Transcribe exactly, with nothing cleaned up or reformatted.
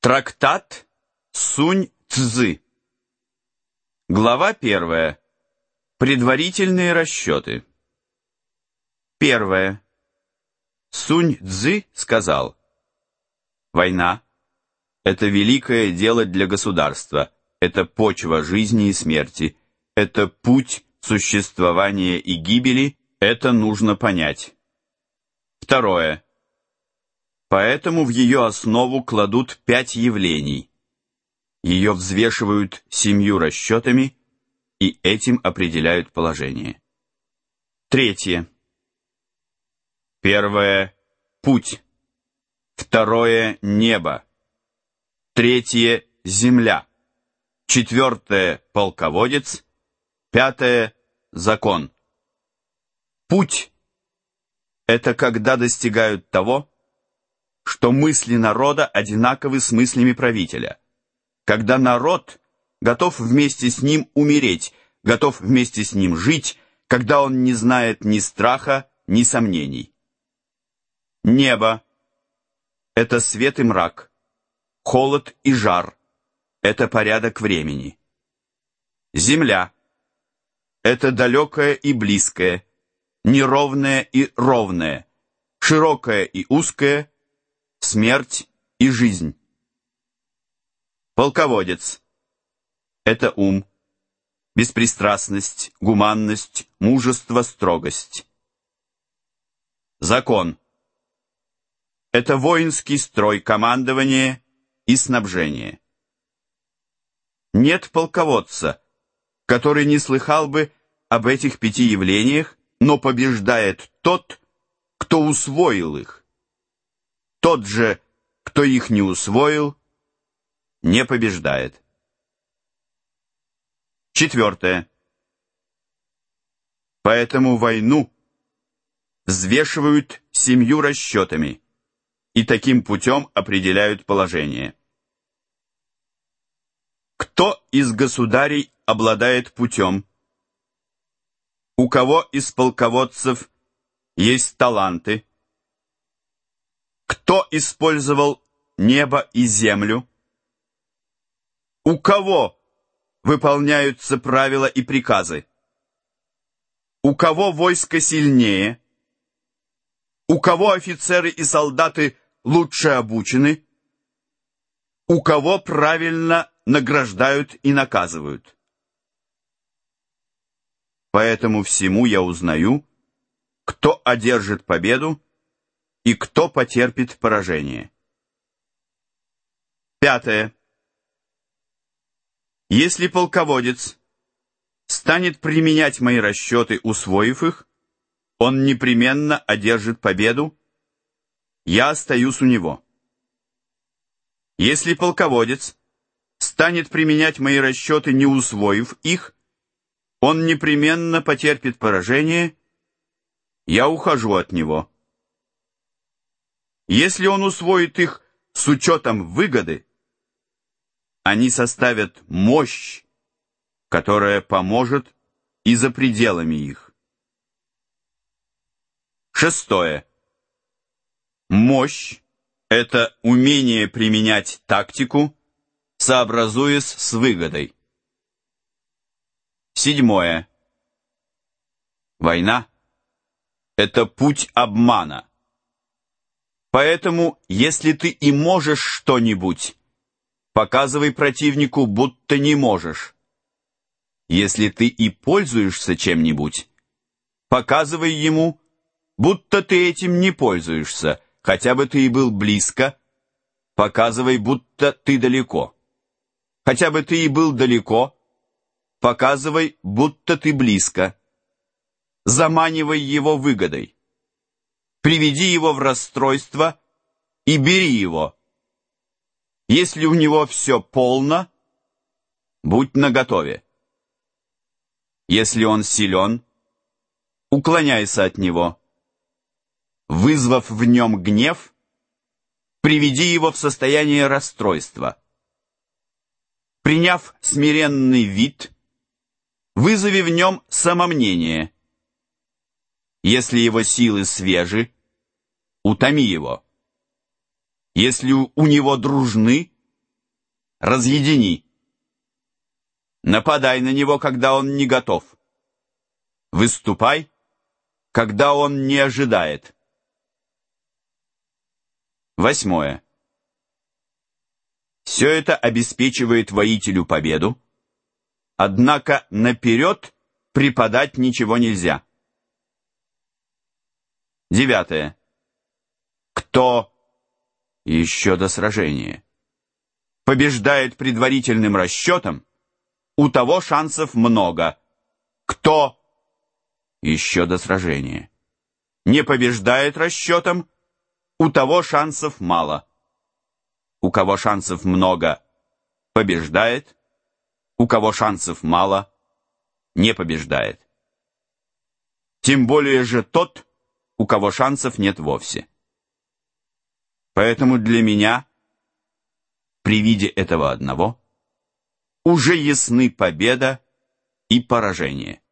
Трактат Сунь-Цзы. Глава первая. Предварительные расчеты. Первое. Сунь-Цзы сказал: война — это великое дело для государства, это почва жизни и смерти, это путь существования и гибели, это нужно понять. Второе. Поэтому в ее основу кладут пять явлений. Ее взвешивают семью расчетами и этим определяют положение. Третье. Первое — путь. Второе — небо. Третье — земля. Четвертое — полководец. Пятое — закон. Путь — это когда достигают того, что мысли народа одинаковы с мыслями правителя, когда народ готов вместе с ним умереть, готов вместе с ним жить, когда он не знает ни страха, ни сомнений. Небо — это свет и мрак, холод и жар, это порядок времени. Земля — это далекое и близкое, неровное и ровное, широкое и узкое, смерть и жизнь. Полководец — это ум, беспристрастность, гуманность, мужество, строгость. Закон — это воинский строй, командование и снабжение. Нет полководца, который не слыхал бы об этих пяти явлениях, но побеждает тот, кто усвоил их. Тот же, кто их не усвоил, не побеждает. Четвертое. Поэтому войну взвешивают семью расчетами и таким путем определяют положение. Кто из государей обладает путем? У кого из полководцев есть таланты? Кто использовал небо и землю? У кого выполняются правила и приказы? У кого войско сильнее? У кого офицеры и солдаты лучше обучены? У кого правильно награждают и наказывают? Поэтому всему я узнаю, кто одержит победу и кто потерпит поражение. Пятое. Если полководец станет применять мои расчеты, усвоив их, он непременно одержит победу, я остаюсь у него. Если полководец станет применять мои расчеты, не усвоив их, он непременно потерпит поражение, я ухожу от него. Если он усвоит их с учетом выгоды, они составят мощь, которая поможет и за пределами их. Шестое. Мощь — это умение применять тактику, сообразуясь с выгодой. Седьмое. Война — это путь обмана. Поэтому, если ты и можешь что-нибудь, показывай противнику, будто не можешь. Если ты и пользуешься чем-нибудь, показывай ему, будто ты этим не пользуешься, хотя бы ты и был близко, показывай, будто ты далеко. Хотя бы ты и был далеко, показывай, будто ты близко. Заманивай его выгодой. Приведи его в расстройство и бери его. Если у него все полно, будь наготове. Если он силен, уклоняйся от него. Вызвав в нем гнев, приведи его в состояние расстройства. Приняв смиренный вид, вызови в нем самомнение. Если его силы свежи, утоми его. Если у него дружны, разъедини. Нападай на него, когда он не готов. Выступай, когда он не ожидает. Восьмое. Все это обеспечивает воителю победу, однако наперед преподать ничего нельзя. Девятое. Кто еще до сражения побеждает предварительным расчетом, у того шансов много. Кто еще до сражения не побеждает расчетом, у того шансов мало. У кого шансов много, побеждает. У кого шансов мало, не побеждает. Тем более же тот, у кого шансов нет вовсе. Поэтому для меня, при виде этого одного, уже ясны победа и поражение.